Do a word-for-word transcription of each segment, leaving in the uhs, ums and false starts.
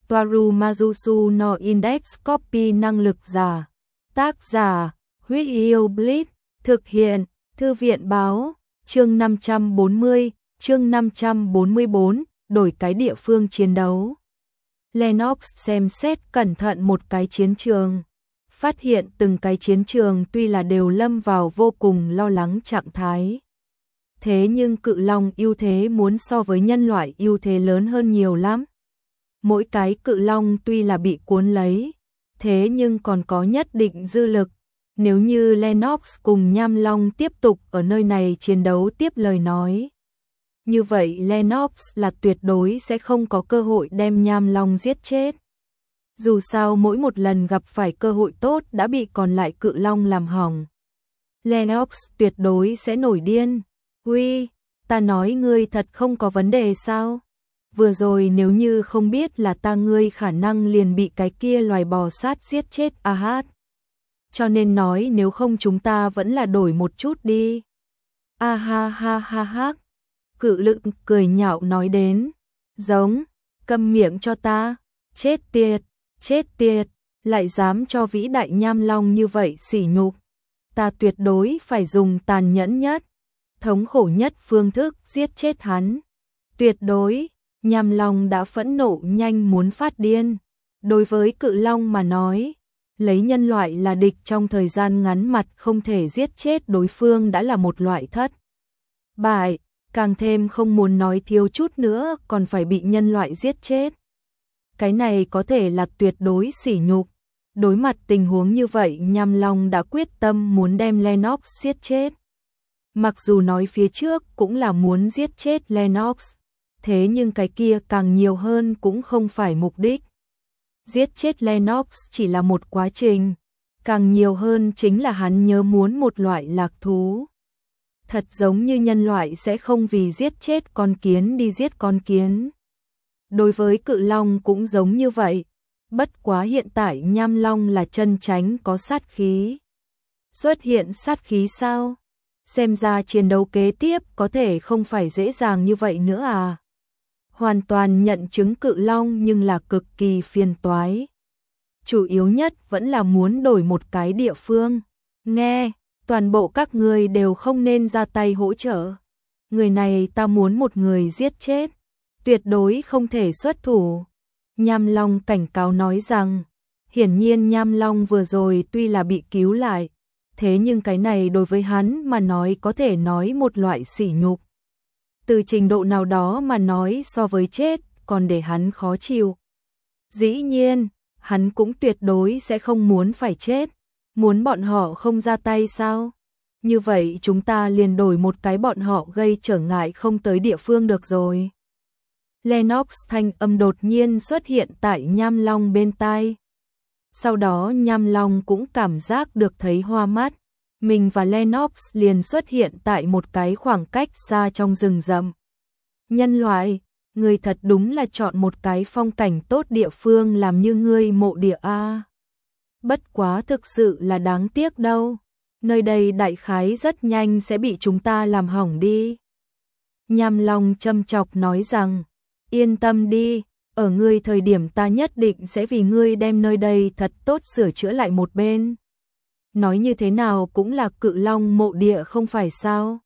Toaru Majusu no Index Copy năng lực giả. Tác giả, Huyết Yêu Blitz, thực hiện, Thư viện báo, chương năm trăm bốn mươi, chương năm trăm bốn mươi bốn, đổi cái địa phương chiến đấu. Lennox xem xét cẩn thận một cái chiến trường, phát hiện từng cái chiến trường tuy là đều lâm vào vô cùng lo lắng trạng thái. Thế nhưng cự long ưu thế muốn so với nhân loại ưu thế lớn hơn nhiều lắm. Mỗi cái cự long tuy là bị cuốn lấy, thế nhưng còn có nhất định dư lực. Nếu như Lennox cùng Nham Long tiếp tục ở nơi này chiến đấu tiếp lời nói, như vậy Lennox là tuyệt đối sẽ không có cơ hội đem Nham Long giết chết. Dù sao mỗi một lần gặp phải cơ hội tốt đã bị còn lại cự long làm hỏng, Lennox tuyệt đối sẽ nổi điên. Uy, ta nói ngươi thật không có vấn đề sao? Vừa rồi nếu như không biết là ta ngươi khả năng liền bị cái kia loài bò sát giết chết a hát. Cho nên nói nếu không chúng ta vẫn là đổi một chút đi. A ha ha ha ha. Cự lực cười nhạo nói đến. Giống, câm miệng cho ta. Chết tiệt, chết tiệt, lại dám cho vĩ đại Nham Long như vậy sỉ nhục. Ta tuyệt đối phải dùng tàn nhẫn nhất, thống khổ nhất phương thức giết chết hắn. Tuyệt đối, Nham Long đã phẫn nộ nhanh muốn phát điên. Đối với cự long mà nói, lấy nhân loại là địch trong thời gian ngắn mặt không thể giết chết đối phương đã là một loại thất bại, càng thêm không muốn nói thiếu chút nữa còn phải bị nhân loại giết chết. Cái này có thể là tuyệt đối sỉ nhục. Đối mặt tình huống như vậy Nham Long đã quyết tâm muốn đem Lennox giết chết. Mặc dù nói phía trước cũng là muốn giết chết Lennox, thế nhưng cái kia càng nhiều hơn cũng không phải mục đích. Giết chết Lennox chỉ là một quá trình, càng nhiều hơn chính là hắn nhớ muốn một loại lạc thú. Thật giống như nhân loại sẽ không vì giết chết con kiến đi giết con kiến. Đối với cự long cũng giống như vậy, bất quá hiện tại Nham Long là chân tránh có sát khí. Xuất hiện sát khí sao? Xem ra chiến đấu kế tiếp có thể không phải dễ dàng như vậy nữa à. Hoàn toàn nhận chứng cự long nhưng là cực kỳ phiền toái. Chủ yếu nhất vẫn là muốn đổi một cái địa phương. Nghe, toàn bộ các người đều không nên ra tay hỗ trợ. Người này ta muốn một người giết chết. Tuyệt đối không thể xuất thủ. Nham Long cảnh cáo nói rằng, hiển nhiên Nham Long vừa rồi tuy là bị cứu lại, thế nhưng cái này đối với hắn mà nói có thể nói một loại sỉ nhục. Từ trình độ nào đó mà nói so với chết còn để hắn khó chịu. Dĩ nhiên, hắn cũng tuyệt đối sẽ không muốn phải chết. Muốn bọn họ không ra tay sao? Như vậy chúng ta liền đổi một cái bọn họ gây trở ngại không tới địa phương được rồi. Lennox thanh âm đột nhiên xuất hiện tại Nham Long bên tai. Sau đó Nham Long cũng cảm giác được thấy hoa mắt. Mình và Lennox liền xuất hiện tại một cái khoảng cách xa trong rừng rậm. Nhân loại, người thật đúng là chọn một cái phong cảnh tốt địa phương làm như ngươi mộ địa a. Bất quá thực sự là đáng tiếc đâu. Nơi đây đại khái rất nhanh sẽ bị chúng ta làm hỏng đi. Nham Long châm chọc nói rằng, yên tâm đi, ở ngươi thời điểm ta nhất định sẽ vì ngươi đem nơi đây thật tốt sửa chữa lại một bên. Nói như thế nào cũng là cự long mộ địa không phải sao?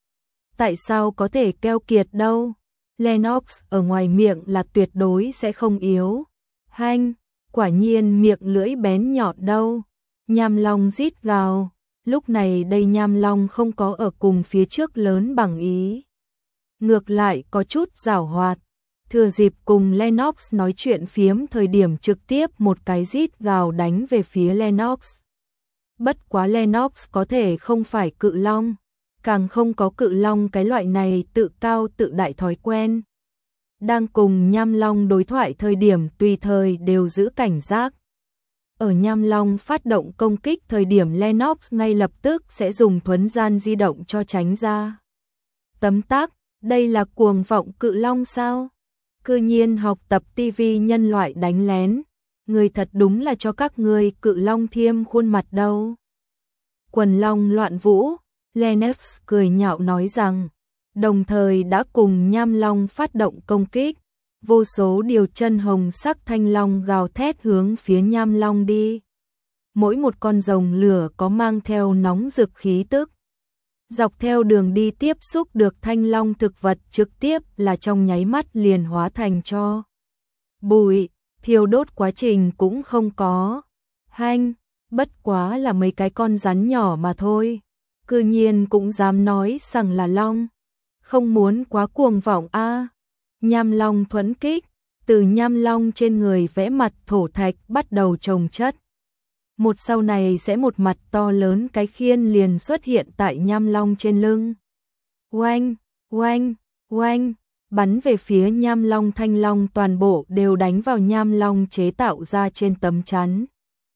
Tại sao có thể keo kiệt đâu? Lennox ở ngoài miệng là tuyệt đối sẽ không yếu. Hanh, quả nhiên miệng lưỡi bén nhọn đâu. Nham Long rít gào. Lúc này đây Nham Long không có ở cùng phía trước lớn bằng ý. Ngược lại có chút giảo hoạt. Thừa dịp cùng Lennox nói chuyện phiếm thời điểm trực tiếp một cái rít gào đánh về phía Lennox. Bất quá Lennox có thể không phải cự long, càng không có cự long cái loại này tự cao tự đại thói quen. Đang cùng Nham Long đối thoại thời điểm tùy thời đều giữ cảnh giác. Ở Nham Long phát động công kích thời điểm Lennox ngay lập tức sẽ dùng thuấn gian di động cho tránh ra. Tấm tắc, đây là cuồng vọng cự long sao? Cư nhiên học tập ti vi nhân loại đánh lén. Người thật đúng là cho các ngươi cự long thiêm khuôn mặt đâu. Quần long loạn vũ, Lennox cười nhạo nói rằng, đồng thời đã cùng Nham Long phát động công kích. vô số điều chân hồng sắc thanh long gào thét hướng phía Nham Long đi. Mỗi một con rồng lửa có mang theo nóng rực khí tức. Dọc theo đường đi tiếp xúc được thanh long thực vật trực tiếp là trong nháy mắt liền hóa thành tro bụi, thiêu đốt quá trình cũng không có. Hanh, bất quá là mấy cái con rắn nhỏ mà thôi. Cư nhiên cũng dám nói rằng là long. Không muốn quá cuồng vọng a. À. Nham Long thuẫn kích, từ Nham Long trên người vẽ mặt thổ thạch bắt đầu chồng chất. Một sau này sẽ một mặt to lớn cái khiên liền xuất hiện tại Nham Long trên lưng. Oanh, oanh, oanh, bắn về phía Nham Long, thanh long toàn bộ đều đánh vào Nham Long chế tạo ra trên tấm chắn.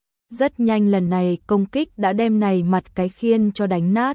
Rất nhanh lần này công kích đã đem này mặt cái khiên cho đánh nát.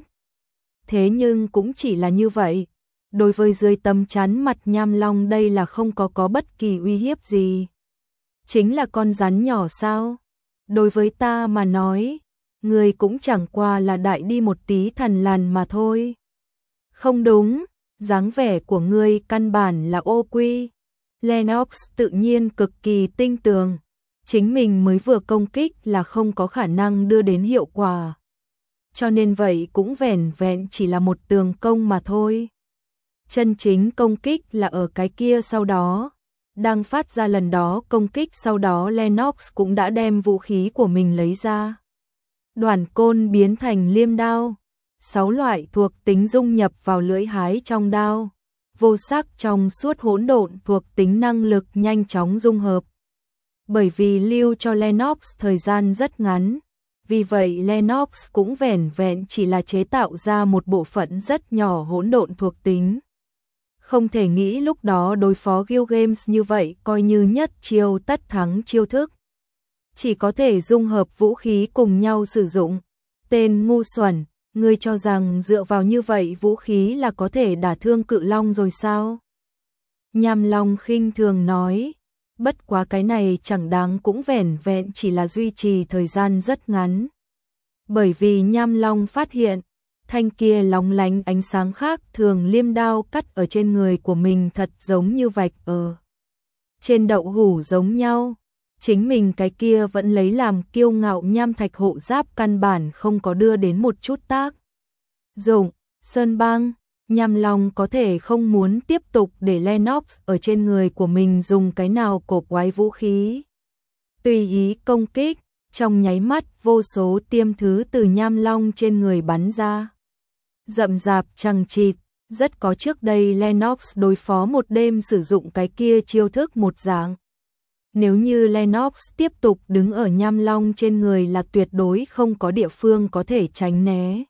Thế nhưng cũng chỉ là như vậy. Đối với dưới tấm chắn mặt Nham Long đây là không có có bất kỳ uy hiếp gì. Chính là con rắn nhỏ sao? Đối với ta mà nói, người cũng chẳng qua là đại đi một tí thần lằn mà thôi. Không đúng, dáng vẻ của ngươi căn bản là ô quy. Lennox tự nhiên cực kỳ tinh tường. Chính mình mới vừa công kích là không có khả năng đưa đến hiệu quả. Cho nên vậy cũng vẻn vẹn chỉ là một tường công mà thôi. Chân chính công kích là ở cái kia sau đó. Đang phát ra lần đó công kích sau đó Lennox cũng đã đem vũ khí của mình lấy ra. Đoàn côn biến thành liêm đao. Sáu loại thuộc tính dung nhập vào lưỡi hái trong đao. Vô sắc trong suốt hỗn độn thuộc tính năng lực nhanh chóng dung hợp. Bởi vì lưu cho Lennox thời gian rất ngắn. Vì vậy Lennox cũng vẻn vẹn chỉ là chế tạo ra một bộ phận rất nhỏ hỗn độn thuộc tính. Không thể nghĩ lúc đó đối phó Guild Games như vậy coi như nhất chiêu tất thắng chiêu thức. Chỉ có thể dung hợp vũ khí cùng nhau sử dụng. Tên ngu xuẩn, ngươi cho rằng dựa vào như vậy vũ khí là có thể đả thương cự long rồi sao? Nham Long khinh thường nói, bất quá cái này chẳng đáng cũng vẻn vẹn chỉ là duy trì thời gian rất ngắn. Bởi vì Nham Long phát hiện, thanh kia lóng lánh ánh sáng khác thường liêm đao cắt ở trên người của mình thật giống như vạch ở trên đậu hủ giống nhau. Chính mình cái kia vẫn lấy làm kiêu ngạo nham thạch hộ giáp căn bản không có đưa đến một chút tác dụng. Sơn băng, Nham Long có thể không muốn tiếp tục để Lennox ở trên người của mình dùng cái nào cổ quái vũ khí. Tùy ý công kích, trong nháy mắt vô số tiêm thứ từ Nham Long trên người bắn ra. Rậm rạp chằng chịt, rất có trước đây Lennox đối phó một đêm sử dụng cái kia chiêu thức một dạng. Nếu như Lennox tiếp tục đứng ở Nham Long trên người là tuyệt đối không có địa phương có thể tránh né.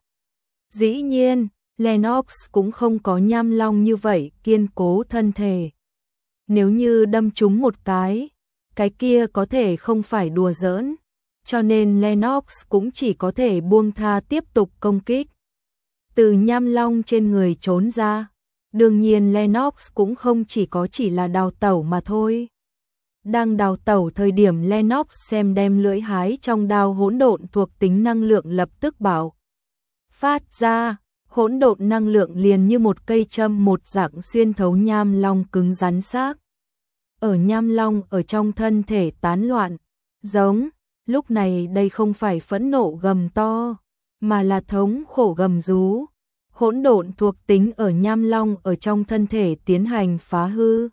Dĩ nhiên, Lennox cũng không có Nham Long như vậy kiên cố thân thể. Nếu như đâm trúng một cái, cái kia có thể không phải đùa giỡn, cho nên Lennox cũng chỉ có thể buông tha tiếp tục công kích. Từ Nham Long trên người trốn ra, đương nhiên Lennox cũng không chỉ có chỉ là đào tẩu mà thôi. Đang đào tẩu thời điểm Lennox xem đem lưỡi hái trong đao hỗn độn thuộc tính năng lượng lập tức bảo phát ra, hỗn độn năng lượng liền như một cây châm một dạng xuyên thấu Nham Long cứng rắn xác. Ở Nham Long ở trong thân thể tán loạn, giống, lúc này đây không phải phẫn nộ gầm to, mà là thống khổ gầm rú. Hỗn độn thuộc tính ở Nham Long ở trong thân thể tiến hành phá hư.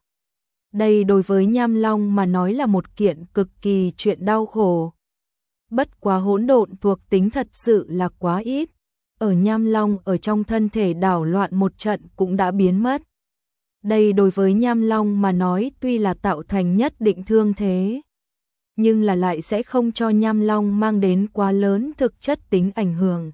Đây đối với Nham Long mà nói là một kiện cực kỳ chuyện đau khổ. Bất quá hỗn độn thuộc tính thật sự là quá ít. Ở Nham Long ở trong thân thể đảo loạn một trận cũng đã biến mất. Đây đối với Nham Long mà nói tuy là tạo thành nhất định thương thế, nhưng là lại sẽ không cho Nham Long mang đến quá lớn thực chất tính ảnh hưởng.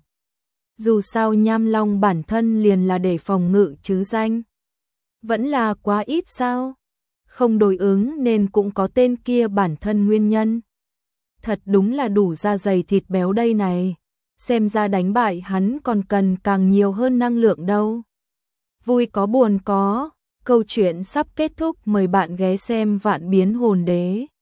Dù sao Nham Long bản thân liền là để phòng ngự chứ danh. Vẫn là quá ít sao? Không đối ứng nên cũng có tên kia bản thân nguyên nhân. Thật đúng là đủ da dày thịt béo đây này. Xem ra đánh bại hắn còn cần càng nhiều hơn năng lượng đâu. Vui có buồn có. Câu chuyện sắp kết thúc, mời bạn ghé xem Vạn Biến Hồn Đế.